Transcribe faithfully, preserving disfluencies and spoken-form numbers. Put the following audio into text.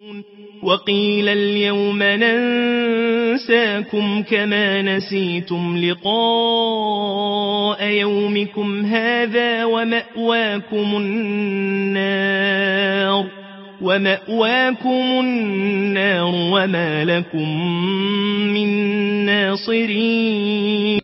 وقيل اليوم ننساكم كما نسيتم لقاء يومكم هذا ومأواكم النار ومأواكم النار وما لكم من ناصرين